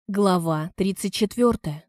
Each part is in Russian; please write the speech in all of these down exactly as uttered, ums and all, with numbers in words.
Глава тридцать четвёртая.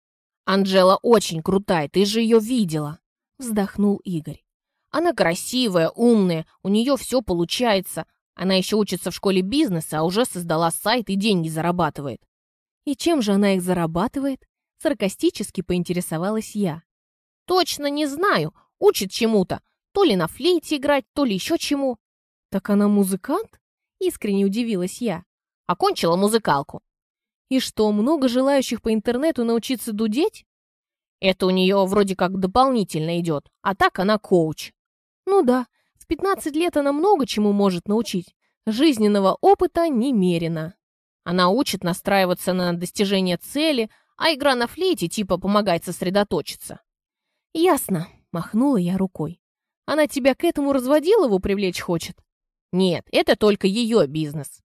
«Анжела очень крутая, ты же ее видела!» Вздохнул Игорь. «Она красивая, умная, у нее все получается. Она еще учится в школе бизнеса, а уже создала сайт и деньги зарабатывает». «И чем же она их зарабатывает?» Саркастически поинтересовалась я. «Точно не знаю. Учит чему-то. То ли на флейте играть, то ли еще чему». «Так она музыкант?» Искренне удивилась я. «Окончила музыкалку». «И что, много желающих по интернету научиться дудеть?» «Это у нее вроде как дополнительно идет, а так она коуч». «Ну да, в пятнадцать лет она много чему может научить. Жизненного опыта немерено. Она учит настраиваться на достижение цели, а игра на флейте типа помогает сосредоточиться». «Ясно», — махнула я рукой. «Она тебя к этому разводилову привлечь хочет?» «Нет, это только ее бизнес».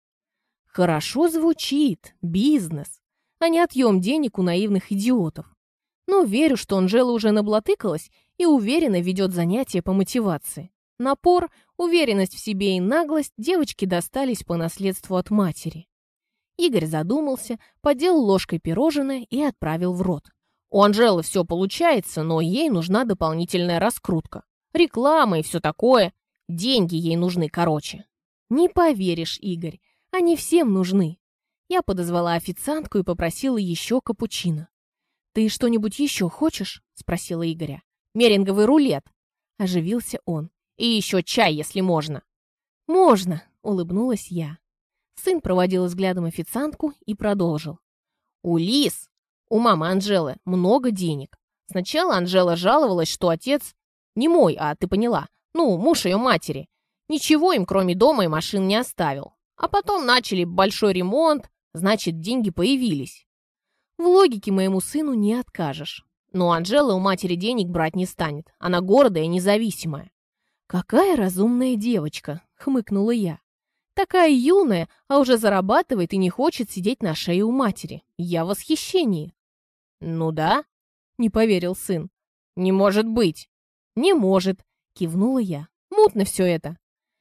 Хорошо звучит, бизнес, а не отъем денег у наивных идиотов. Но верю, что Анжела уже наблатыкалась и уверенно ведет занятия по мотивации. Напор, уверенность в себе и наглость девочки достались по наследству от матери. Игорь задумался, подел ложкой пирожное и отправил в рот. У Анжелы все получается, но ей нужна дополнительная раскрутка. Реклама и все такое. Деньги ей нужны короче. Не поверишь, Игорь. Они всем нужны. Я подозвала официантку и попросила еще капучино. «Ты что-нибудь еще хочешь?» — спросила Игоря. «Меренговый рулет». Оживился он. «И еще чай, если можно». «Можно», — улыбнулась я. Сын проводил взглядом официантку и продолжил. «У Лиз, у мамы Анжелы, много денег. Сначала Анжела жаловалась, что отец не мой, а ты поняла, ну, муж ее матери. Ничего им, кроме дома и машин, не оставил. А потом начали большой ремонт, значит, деньги появились. В логике моему сыну не откажешь. Но Анжела у матери денег брать не станет. Она гордая и независимая». «Какая разумная девочка», — хмыкнула я. «Такая юная, а уже зарабатывает и не хочет сидеть на шее у матери. Я в восхищении». «Ну да», — не поверил сын. «Не может быть». «Не может», — кивнула я. «Мутно все это».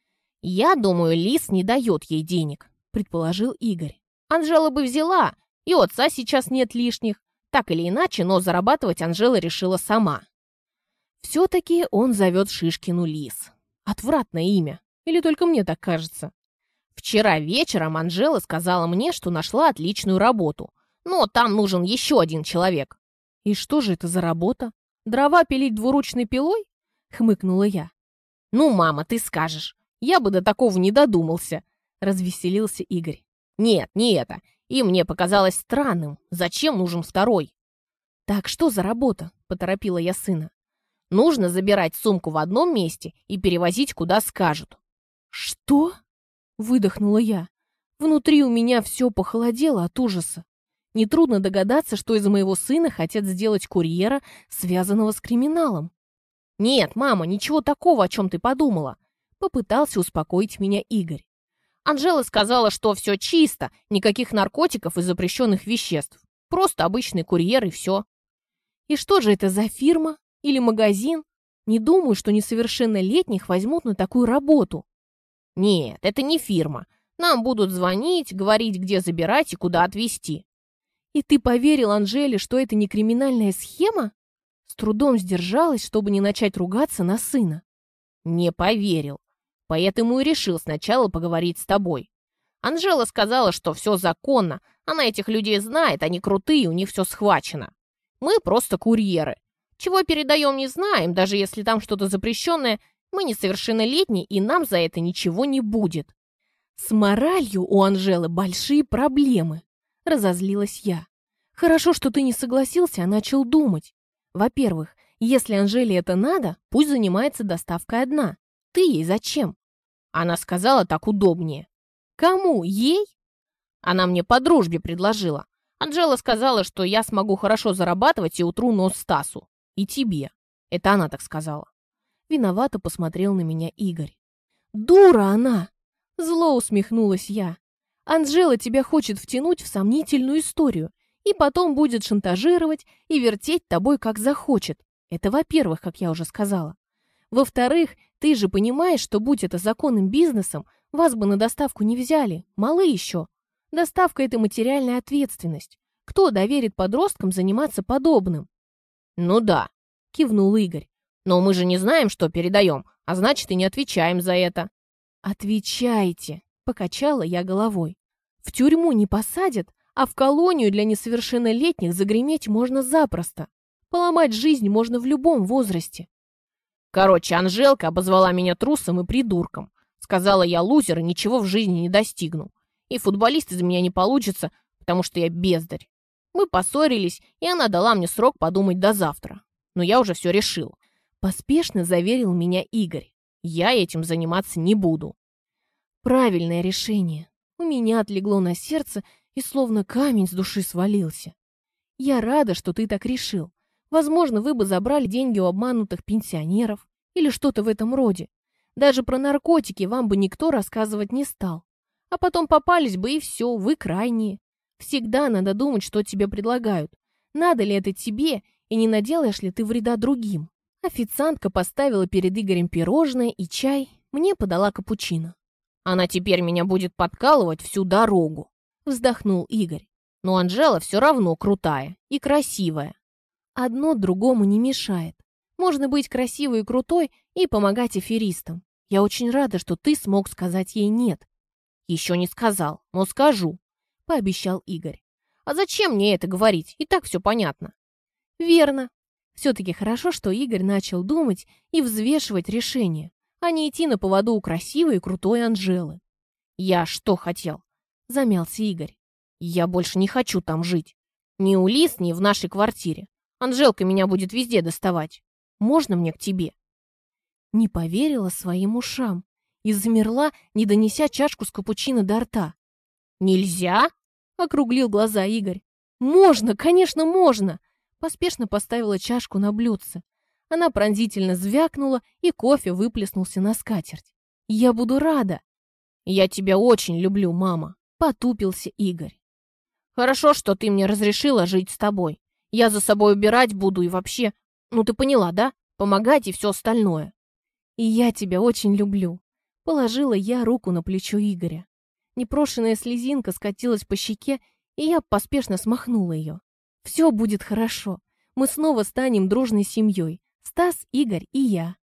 «Я думаю, Лиз не дает ей денег», — предположил Игорь. «Анжела бы взяла, и у отца сейчас нет лишних. Так или иначе, но зарабатывать Анжела решила сама». Все-таки он зовет Шишкину Лиз. Отвратное имя. Или только мне так кажется? «Вчера вечером Анжела сказала мне, что нашла отличную работу. Но там нужен еще один человек». «И что же это за работа? Дрова пилить двуручной пилой?» — хмыкнула я. «Ну, мама, ты скажешь. Я бы до такого не додумался», — развеселился Игорь. «Нет, не это. И мне показалось странным. Зачем нужен второй?» «Так что за работа?» — поторопила я сына. «Нужно забирать сумку в одном месте и перевозить, куда скажут». «Что?» — выдохнула я. Внутри у меня все похолодело от ужаса. Нетрудно догадаться, что из моего сына хотят сделать курьера, связанного с криминалом. «Нет, мама, ничего такого, о чем ты подумала», — попытался успокоить меня Игорь. «Анжела сказала, что все чисто, никаких наркотиков и запрещенных веществ. Просто обычный курьер и все». «И что же это за фирма? Или магазин? Не думаю, что несовершеннолетних возьмут на такую работу». «Нет, это не фирма. Нам будут звонить, говорить, где забирать и куда отвезти». «И ты поверил Анжеле, что это не криминальная схема?» С трудом сдержалась, чтобы не начать ругаться на сына. «Не поверил. Поэтому и решил сначала поговорить с тобой. Анжела сказала, что все законно. Она этих людей знает, они крутые, у них все схвачено. Мы просто курьеры. Чего передаем, не знаем, даже если там что-то запрещенное. Мы несовершеннолетние, и нам за это ничего не будет». «С моралью у Анжелы большие проблемы», — разозлилась я. «Хорошо, что ты не согласился, а начал думать. Во-первых, если Анжеле это надо, пусть занимается доставкой одна. Ты ей зачем?» Она сказала, так удобнее. «Кому? Ей?» Она мне по дружбе предложила. Анжела сказала, что я смогу хорошо зарабатывать и утру нос Стасу. И тебе. Это она так сказала. Виновато посмотрел на меня Игорь. «Дура она!» Зло усмехнулась я. «Анжела тебя хочет втянуть в сомнительную историю и потом будет шантажировать и вертеть тобой, как захочет. Это во-первых, как я уже сказала. Во-вторых, ты же понимаешь, что будь это законным бизнесом, вас бы на доставку не взяли, малы еще. Доставка – это материальная ответственность. Кто доверит подросткам заниматься подобным? Ну да, кивнул Игорь. Но мы же не знаем, что передаем, а значит и не отвечаем за это. Отвечайте, покачала я головой. В тюрьму не посадят, а в колонию для несовершеннолетних загреметь можно запросто. Поломать жизнь можно в любом возрасте. Короче, Анжелка обозвала меня трусом и придурком. Сказала, я лузер и ничего в жизни не достигну. И футболист из меня не получится, потому что я бездарь. Мы поссорились, и она дала мне срок подумать до завтра. Но я уже все решил. Поспешно заверил меня Игорь. Я этим заниматься не буду. Правильное решение. У меня отлегло на сердце, и словно камень с души свалился. Я рада, что ты так решил. Возможно, вы бы забрали деньги у обманутых пенсионеров или что-то в этом роде. Даже про наркотики вам бы никто рассказывать не стал. А потом попались бы, и все, вы крайние. Всегда надо думать, что тебе предлагают. Надо ли это тебе, и не наделаешь ли ты вреда другим? Официантка поставила перед Игорем пирожное и чай, мне подала капучино. Она теперь меня будет подкалывать всю дорогу, вздохнул Игорь. Но Анжела все равно крутая и красивая. Одно другому не мешает. Можно быть красивой и крутой и помогать аферистам. Я очень рада, что ты смог сказать ей «нет». Еще не сказал, но скажу, пообещал Игорь. А зачем мне это говорить? И так все понятно. Верно. Все-таки хорошо, что Игорь начал думать и взвешивать решение, а не идти на поводу у красивой и крутой Анжелы. Я что хотел? Замялся Игорь. Я больше не хочу там жить. Ни у Лиз, ни в нашей квартире. Анжелка меня будет везде доставать. Можно мне к тебе? Не поверила своим ушам и замерла, не донеся чашку с капучино до рта. «Нельзя?» — округлил глаза Игорь. «Можно, конечно, можно!» Поспешно поставила чашку на блюдце. Она пронзительно звякнула, и кофе выплеснулся на скатерть. «Я буду рада!» «Я тебя очень люблю, мама!» — потупился Игорь. «Хорошо, что ты мне разрешила жить с тобой. Я за собой убирать буду и вообще... Ну, ты поняла, да? Помогать и все остальное». «И я тебя очень люблю!» — положила я руку на плечо Игоря. Непрошенная слезинка скатилась по щеке, и я поспешно смахнула ее. «Все будет хорошо. Мы снова станем дружной семьей. Стас, Игорь и я».